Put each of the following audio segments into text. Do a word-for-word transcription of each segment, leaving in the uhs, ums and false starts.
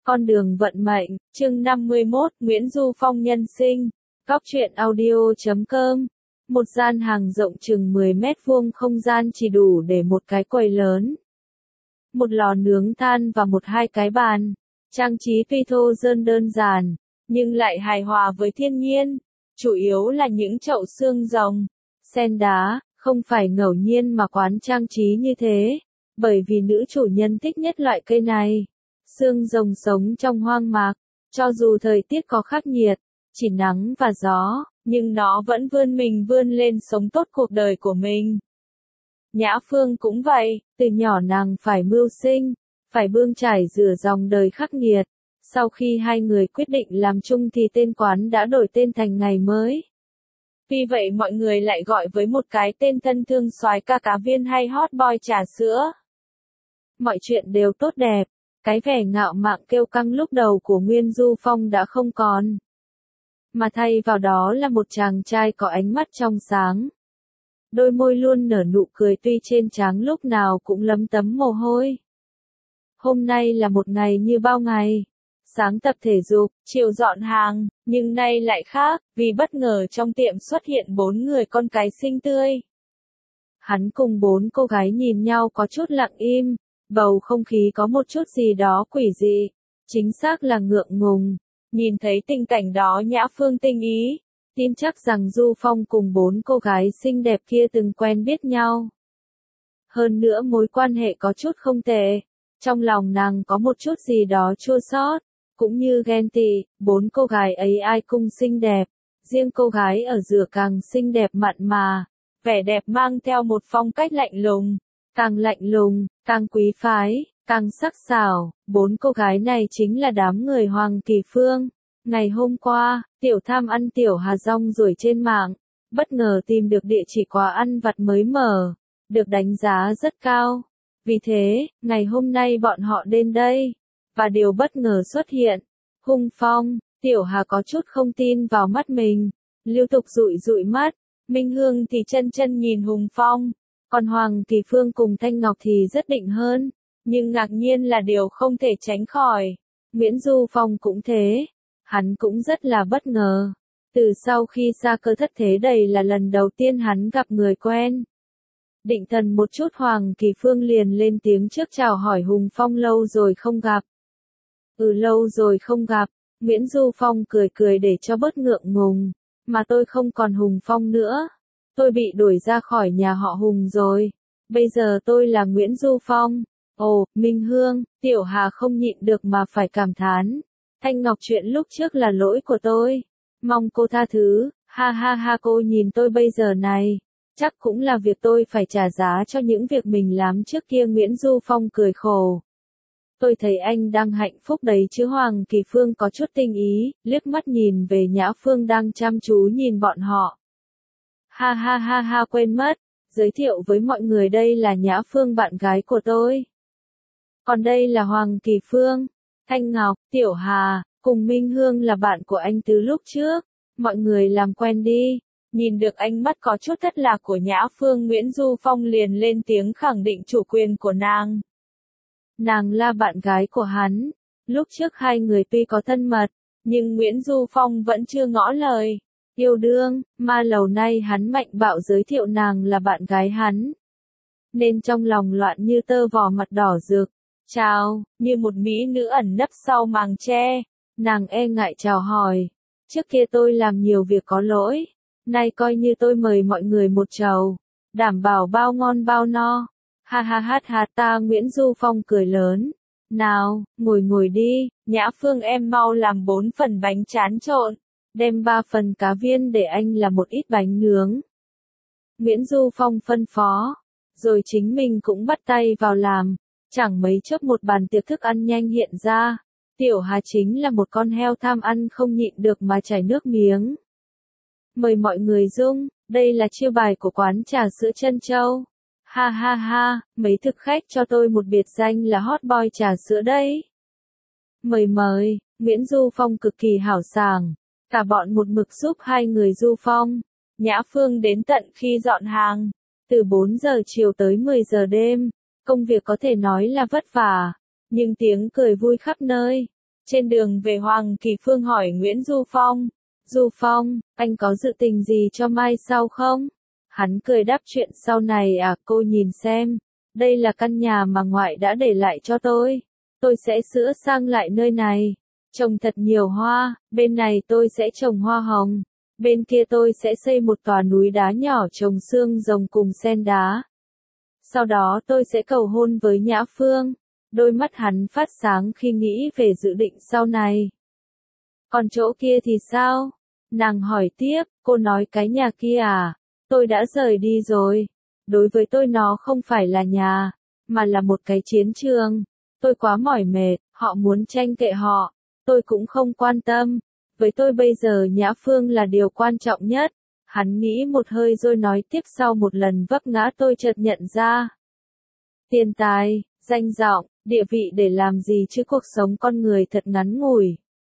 Con đường vận mệnh, chương năm mươi mốt, Nguyễn Du Phong nhân sinh. Góc truyện audio chấm com. Một gian hàng rộng chừng mười mét vuông, không gian chỉ đủ để một cái quầy lớn. Một lò nướng than và một hai cái bàn. Trang trí tuy thô dơn đơn giản, nhưng lại hài hòa với thiên nhiên. Chủ yếu là những chậu xương rồng, sen đá, không phải ngẫu nhiên mà quán trang trí như thế. Bởi vì nữ chủ nhân thích nhất loại cây này. Xương rồng sống trong hoang mạc, cho dù thời tiết có khắc nghiệt, chỉ nắng và gió, nhưng nó vẫn vươn mình vươn lên sống tốt cuộc đời của mình. Nhã Phương cũng vậy, từ nhỏ nàng phải mưu sinh, phải bươn trải rửa dòng đời khắc nghiệt. Sau khi hai người quyết định làm chung thì tên quán đã đổi tên thành Ngày Mới. Vì vậy mọi người lại gọi với một cái tên thân thương soái ca cá viên hay hot boy trà sữa. Mọi chuyện đều tốt đẹp. Cái vẻ ngạo mạn kiêu căng lúc đầu của Nguyễn Du Phong đã không còn. Mà thay vào đó là một chàng trai có ánh mắt trong sáng. Đôi môi luôn nở nụ cười tuy trên trán lúc nào cũng lấm tấm mồ hôi. Hôm nay là một ngày như bao ngày. Sáng tập thể dục, chiều dọn hàng, nhưng nay lại khác, vì bất ngờ trong tiệm xuất hiện bốn người con cái xinh tươi. Hắn cùng bốn cô gái nhìn nhau có chút lặng im. Bầu không khí có một chút gì đó quỷ dị, chính xác là ngượng ngùng. Nhìn thấy tình cảnh đó Nhã Phương tinh ý, tin chắc rằng Du Phong cùng bốn cô gái xinh đẹp kia từng quen biết nhau. Hơn nữa mối quan hệ có chút không tệ, trong lòng nàng có một chút gì đó chua xót, cũng như ghen tị. Bốn cô gái ấy ai cũng xinh đẹp, riêng cô gái ở giữa càng xinh đẹp mặn mà, vẻ đẹp mang theo một phong cách lạnh lùng. Càng lạnh lùng, càng quý phái, càng sắc sảo, bốn cô gái này chính là đám người Hoàng Kỳ Phương. Ngày hôm qua, Tiểu Tham ăn Tiểu Hà rong ruổi trên mạng, bất ngờ tìm được địa chỉ quán ăn vặt mới mở, được đánh giá rất cao. Vì thế, ngày hôm nay bọn họ đến đây, và điều bất ngờ xuất hiện. Hùng Phong, Tiểu Hà có chút không tin vào mắt mình, liên tục dụi dụi mắt. Minh Hương thì chân chân nhìn Hùng Phong. Còn Hoàng Kỳ Phương cùng Thanh Ngọc thì rất định hơn, nhưng ngạc nhiên là điều không thể tránh khỏi. Nguyễn Du Phong cũng thế, hắn cũng rất là bất ngờ. Từ sau khi xa cơ thất thế đây là lần đầu tiên hắn gặp người quen. Định thần một chút Hoàng Kỳ Phương liền lên tiếng trước chào hỏi Hùng Phong lâu rồi không gặp. Ừ lâu rồi không gặp, Nguyễn Du Phong cười cười để cho bớt ngượng ngùng, mà tôi không còn Hùng Phong nữa. Tôi bị đuổi ra khỏi nhà họ Hùng rồi. Bây giờ tôi là Nguyễn Du Phong. Ồ, Minh Hương, Tiểu Hà không nhịn được mà phải cảm thán. Thanh Ngọc chuyện lúc trước là lỗi của tôi. Mong cô tha thứ. Ha ha ha, cô nhìn tôi bây giờ này. Chắc cũng là việc tôi phải trả giá cho những việc mình làm trước kia. Nguyễn Du Phong cười khổ. Tôi thấy anh đang hạnh phúc đấy chứ. Hoàng Kỳ Phương có chút tinh ý, liếc mắt nhìn về Nhã Phương đang chăm chú nhìn bọn họ. Ha ha ha ha, quên mất, giới thiệu với mọi người đây là Nhã Phương bạn gái của tôi. Còn đây là Hoàng Kỳ Phương, Thanh Ngọc, Tiểu Hà, cùng Minh Hương là bạn của anh từ lúc trước. Mọi người làm quen đi. Nhìn được ánh mắt có chút thất lạc của Nhã Phương, Nguyễn Du Phong liền lên tiếng khẳng định chủ quyền của nàng. Nàng là bạn gái của hắn. Lúc trước hai người tuy có thân mật, nhưng Nguyễn Du Phong vẫn chưa ngỏ lời yêu đương, mà lâu nay hắn mạnh bạo giới thiệu nàng là bạn gái hắn. Nên trong lòng loạn như tơ vò, mặt đỏ rực. Chào, như một mỹ nữ ẩn nấp sau màn che. Nàng e ngại chào hỏi. Trước kia tôi làm nhiều việc có lỗi. Nay coi như tôi mời mọi người một chầu. Đảm bảo bao ngon bao no. Ha ha ha ha, ta Nguyễn Du Phong cười lớn. Nào, ngồi ngồi đi, Nhã Phương em mau làm bốn phần bánh tráng trộn. Đem ba phần cá viên để anh làm một ít bánh nướng. Nguyễn Du Phong phân phó. Rồi chính mình cũng bắt tay vào làm. Chẳng mấy chốc một bàn tiệc thức ăn nhanh hiện ra. Tiểu Hà chính là một con heo tham ăn không nhịn được mà chảy nước miếng. Mời mọi người dung, đây là chiêu bài của quán trà sữa Trân Châu. Ha ha ha, mấy thực khách cho tôi một biệt danh là hot boy trà sữa đấy. Mời mời, Nguyễn Du Phong cực kỳ hào sảng. Cả bọn một mực giúp hai người Du Phong. Nhã Phương đến tận khi dọn hàng. Từ bốn giờ chiều tới mười giờ đêm. Công việc có thể nói là vất vả. Nhưng tiếng cười vui khắp nơi. Trên đường về Hoàng Kỳ Phương hỏi Nguyễn Du Phong. Du Phong, anh có dự tình gì cho mai sau không? Hắn cười đáp chuyện sau này à, cô nhìn xem. Đây là căn nhà mà ngoại đã để lại cho tôi. Tôi sẽ sửa sang lại nơi này. Trồng thật nhiều hoa, bên này tôi sẽ trồng hoa hồng. Bên kia tôi sẽ xây một tòa núi đá nhỏ trồng xương rồng cùng sen đá. Sau đó tôi sẽ cầu hôn với Nhã Phương. Đôi mắt hắn phát sáng khi nghĩ về dự định sau này. Còn chỗ kia thì sao? Nàng hỏi tiếp, cô nói cái nhà kia à? Tôi đã rời đi rồi. Đối với tôi nó không phải là nhà, mà là một cái chiến trường. Tôi quá mỏi mệt, họ muốn tranh kệ họ. Tôi cũng không quan tâm. Với tôi bây giờ Nhã Phương là điều quan trọng nhất. Hắn nghĩ một hơi rồi nói tiếp sau một lần vấp ngã tôi chợt nhận ra. Tiền tài, danh vọng, địa vị để làm gì chứ cuộc sống con người thật ngắn ngủi.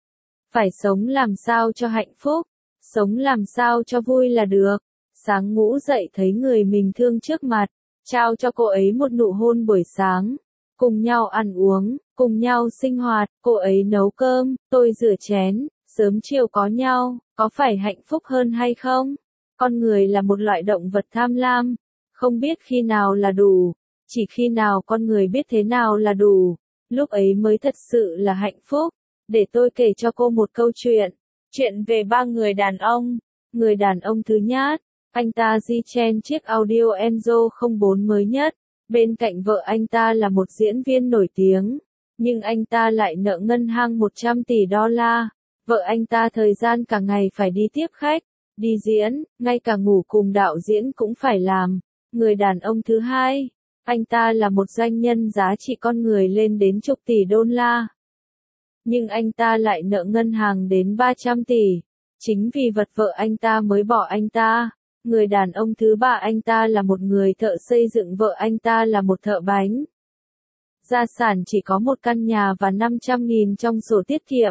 Phải sống làm sao cho hạnh phúc, sống làm sao cho vui là được. Sáng ngủ dậy thấy người mình thương trước mặt, trao cho cô ấy một nụ hôn buổi sáng. Cùng nhau ăn uống, cùng nhau sinh hoạt, cô ấy nấu cơm, tôi rửa chén, sớm chiều có nhau, có phải hạnh phúc hơn hay không? Con người là một loại động vật tham lam, không biết khi nào là đủ, chỉ khi nào con người biết thế nào là đủ, lúc ấy mới thật sự là hạnh phúc. Để tôi kể cho cô một câu chuyện, chuyện về ba người đàn ông. Người đàn ông thứ nhất, anh ta di chen chiếc Audio Enzo không bốn mới nhất, bên cạnh vợ anh ta là một diễn viên nổi tiếng, nhưng anh ta lại nợ ngân hàng một trăm tỷ đô la. Vợ anh ta thời gian cả ngày phải đi tiếp khách, đi diễn, ngay cả ngủ cùng đạo diễn cũng phải làm. Người đàn ông thứ hai, anh ta là một doanh nhân giá trị con người lên đến chục tỷ đô la. Nhưng anh ta lại nợ ngân hàng đến ba trăm tỷ. Chính vì vật vợ anh ta mới bỏ anh ta. Người đàn ông thứ ba anh ta là một người thợ xây dựng, vợ anh ta là một thợ bánh. Gia sản chỉ có một căn nhà và năm trăm nghìn trong sổ tiết kiệm.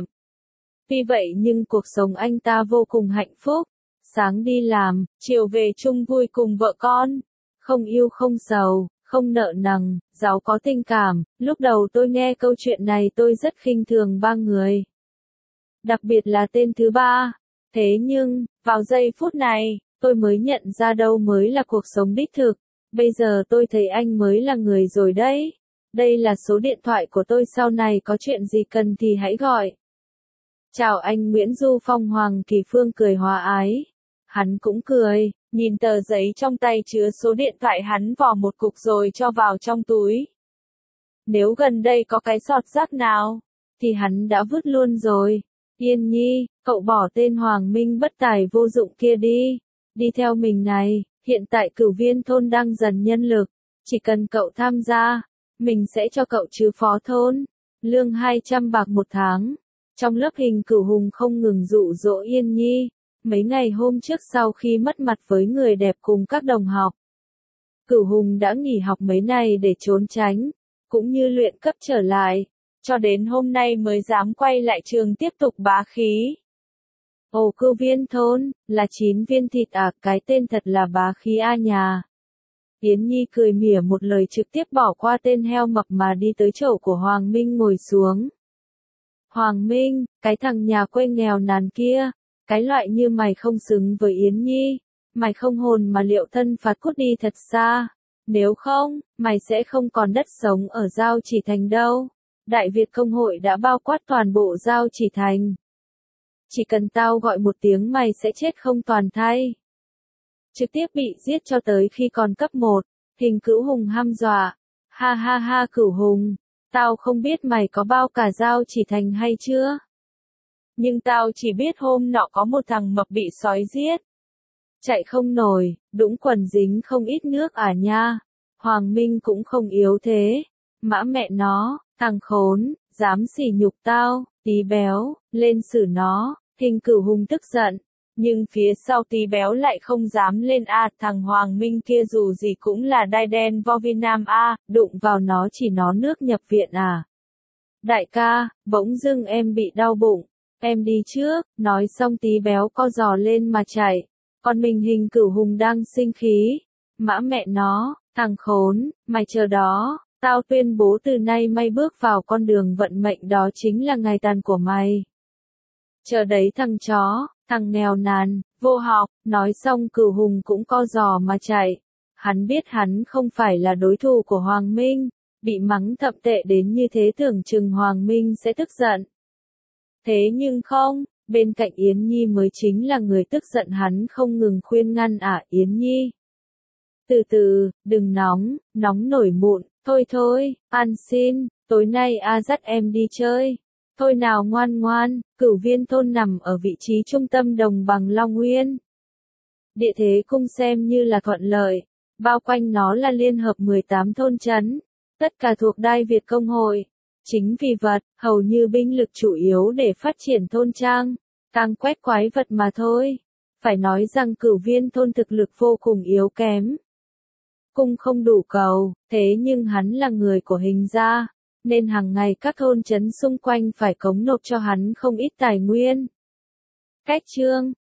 Vì vậy nhưng cuộc sống anh ta vô cùng hạnh phúc. Sáng đi làm, chiều về chung vui cùng vợ con. Không yêu không sầu, không nợ nần, giàu có tình cảm. Lúc đầu tôi nghe câu chuyện này tôi rất khinh thường ba người. Đặc biệt là tên thứ ba. Thế nhưng, vào giây phút này, tôi mới nhận ra đâu mới là cuộc sống đích thực. Bây giờ tôi thấy anh mới là người rồi đấy. Đây là số điện thoại của tôi, sau này có chuyện gì cần thì hãy gọi. Chào anh Nguyễn Du Phong. Hoàng Kỳ Phương cười hòa ái. Hắn cũng cười, nhìn tờ giấy trong tay chứa số điện thoại, hắn vò một cục rồi cho vào trong túi. Nếu gần đây có cái sọt rác nào, thì hắn đã vứt luôn rồi. Yên Nhi, cậu bỏ tên Hoàng Minh bất tài vô dụng kia đi. Đi theo mình này, hiện tại Cửu Viên thôn đang dần nhân lực. Chỉ cần cậu tham gia, mình sẽ cho cậu trừ phó thôn. Lương hai trăm bạc một tháng. Trong lớp Hình Cửu Hùng không ngừng dụ dỗ Yên Nhi. Mấy ngày hôm trước sau khi mất mặt với người đẹp cùng các đồng học, Cửu Hùng đã nghỉ học mấy ngày để trốn tránh, cũng như luyện cấp trở lại, cho đến hôm nay mới dám quay lại trường tiếp tục bá khí. Ồ, Cửu Viên thôn, là chín viên thịt à, cái tên thật là bá khí a nhà. Yến Nhi cười mỉa một lời, trực tiếp bỏ qua tên heo mập mà đi tới chỗ của Hoàng Minh ngồi xuống. Hoàng Minh, cái thằng nhà quê nghèo nàn kia, cái loại như mày không xứng với Yến Nhi, mày không hồn mà liệu thân phạt cút đi thật xa, nếu không, mày sẽ không còn đất sống ở Giao Chỉ Thành đâu. Đại Việt Công hội đã bao quát toàn bộ Giao Chỉ Thành. Chỉ cần tao gọi một tiếng mày sẽ chết không toàn thây. Trực tiếp bị giết cho tới khi còn cấp một, Hình Cửu Hùng hăm dọa. Ha ha ha Cửu Hùng, tao không biết mày có bao cả Giao Chỉ Thành hay chưa. Nhưng tao chỉ biết hôm nọ có một thằng mập bị sói giết. Chạy không nổi, đũng quần dính không ít nước à nha. Hoàng Minh cũng không yếu thế. Mã mẹ nó, thằng khốn, dám sỉ nhục tao, Tí Béo, lên xử nó. Hình Cửu Hùng tức giận. Nhưng phía sau Tí Béo lại không dám lên a à, thằng Hoàng Minh kia dù gì cũng là đai đen vo Việt Nam a à, đụng vào nó chỉ nó nước nhập viện à. Đại ca, bỗng dưng em bị đau bụng. Em đi trước, nói xong Tí Béo co giò lên mà chạy. Còn mình Hình Cửu Hùng đang sinh khí. Mã mẹ nó, thằng khốn, mày chờ đó, Tao tuyên bố từ nay mày bước vào con đường vận mệnh, đó chính là ngày tàn của mày. Chờ đấy thằng chó, thằng nghèo nàn, vô học, nói xong Cửu Hùng cũng co giò mà chạy. Hắn biết hắn không phải là đối thủ của Hoàng Minh, bị mắng thậm tệ đến như thế tưởng chừng Hoàng Minh sẽ tức giận. Thế nhưng không, bên cạnh Yến Nhi mới chính là người tức giận, hắn không ngừng khuyên ngăn ả Yến Nhi. Từ từ, đừng nóng, nóng nổi mụn, thôi thôi, ăn xin, tối nay A dắt em đi chơi. Thôi nào ngoan ngoan, Cửu Viên thôn nằm ở vị trí trung tâm đồng bằng Long Nguyên. Địa thế cung xem như là thuận lợi, bao quanh nó là liên hợp mười tám thôn trấn, tất cả thuộc Đai Việt Công hội. Chính vì vật, hầu như binh lực chủ yếu để phát triển thôn trang, càng quét quái vật mà thôi. Phải nói rằng Cửu Viên thôn thực lực vô cùng yếu kém. Cung không đủ cầu, thế nhưng hắn là người của Hình gia, nên hàng ngày các thôn trấn xung quanh phải cống nộp cho hắn không ít tài nguyên. Cách chương